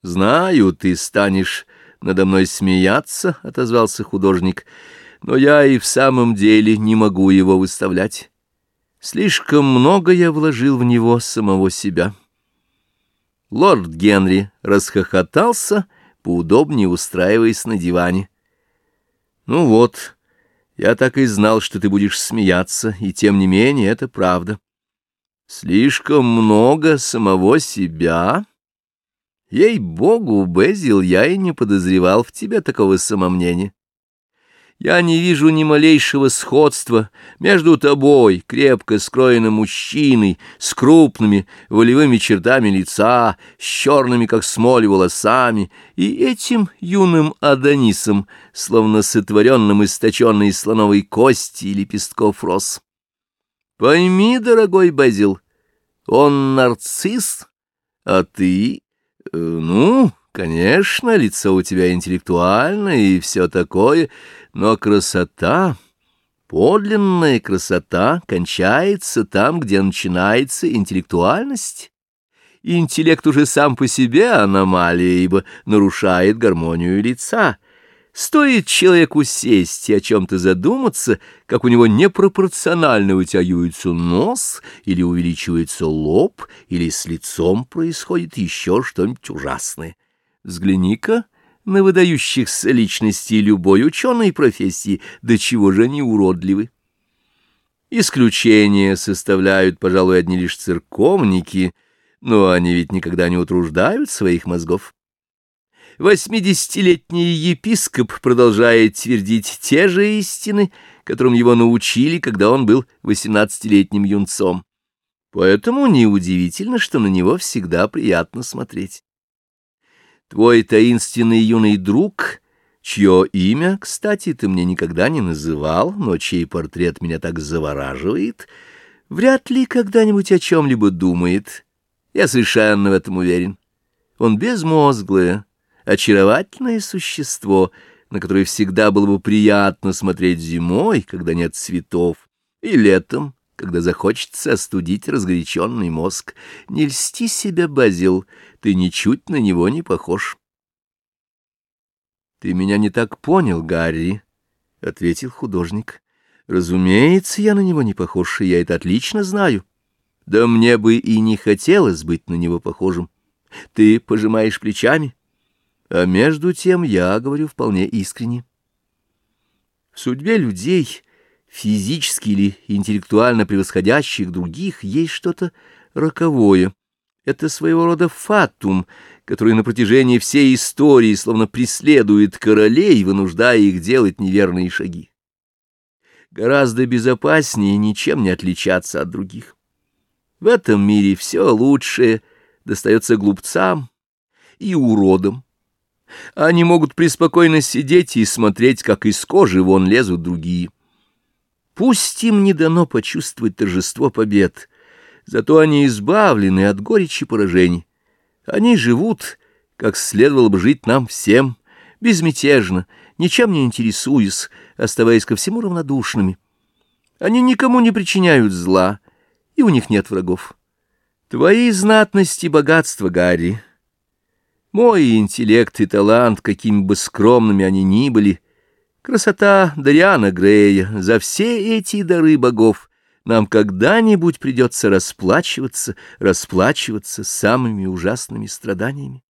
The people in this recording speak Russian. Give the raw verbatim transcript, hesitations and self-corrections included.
— Знаю, ты станешь надо мной смеяться, — отозвался художник, — но я и в самом деле не могу его выставлять. Слишком много я вложил в него самого себя. Лорд Генри расхохотался, поудобнее устраиваясь на диване. — Ну вот, я так и знал, что ты будешь смеяться, и тем не менее это правда. Слишком много самого себя? Ей-богу, Безил, я и не подозревал в тебе такого самомнения. Я не вижу ни малейшего сходства между тобой, крепко скроенным мужчиной, с крупными волевыми чертами лица, с черными, как смоль, волосами, и этим юным Адонисом, словно сотворенным из точенной слоновой кости и лепестков роз. Пойми, дорогой Безил, он нарцисс, а ты... Ну, конечно, лицо у тебя интеллектуальное и все такое, но красота, подлинная красота, кончается там, где начинается интеллектуальность. Интеллект уже сам по себе аномалия, ибо нарушает гармонию лица. Стоит человеку сесть и о чем-то задуматься, как у него непропорционально вытягивается нос, или увеличивается лоб, или с лицом происходит еще что-нибудь ужасное. Взгляни-ка на выдающихся личностей любой ученой профессии, до чего же они уродливы. Исключения составляют, пожалуй, одни лишь церковники, но они ведь никогда не утруждают своих мозгов. Восьмидесятилетний епископ продолжает твердить те же истины, которым его научили, когда он был восемнадцатилетним юнцом. Поэтому неудивительно, что на него всегда приятно смотреть. Твой таинственный юный друг, чье имя, кстати, ты мне никогда не называл, но чей портрет меня так завораживает, вряд ли когда-нибудь о чем-либо думает. Я совершенно в этом уверен. Он безмозглое, очаровательное существо, на которое всегда было бы приятно смотреть зимой, когда нет цветов, и летом, когда захочется остудить разгоряченный мозг. Не льсти себя, Базил, ты ничуть на него не похож. — Ты меня не так понял, Гарри, — ответил художник. — Разумеется, я на него не похож, и я это отлично знаю. Да мне бы и не хотелось быть на него похожим. Ты пожимаешь плечами? А между тем я говорю вполне искренне. В судьбе людей, физически или интеллектуально превосходящих других, есть что-то роковое. Это своего рода фатум, который на протяжении всей истории словно преследует королей, вынуждая их делать неверные шаги. Гораздо безопаснее ничем не отличаться от других. В этом мире все лучшее достается глупцам и уродам. Они могут преспокойно сидеть и смотреть, как из кожи вон лезут другие. Пусть им не дано почувствовать торжество побед, зато они избавлены от горечи поражений. Они живут, как следовало бы жить нам всем, безмятежно, ничем не интересуясь, оставаясь ко всему равнодушными. Они никому не причиняют зла, и у них нет врагов. Твои знатность и богатство, Гарри, мой интеллект и талант, какими бы скромными они ни были, красота Дориана Грея, за все эти дары богов нам когда-нибудь придется расплачиваться, расплачиваться самыми ужасными страданиями.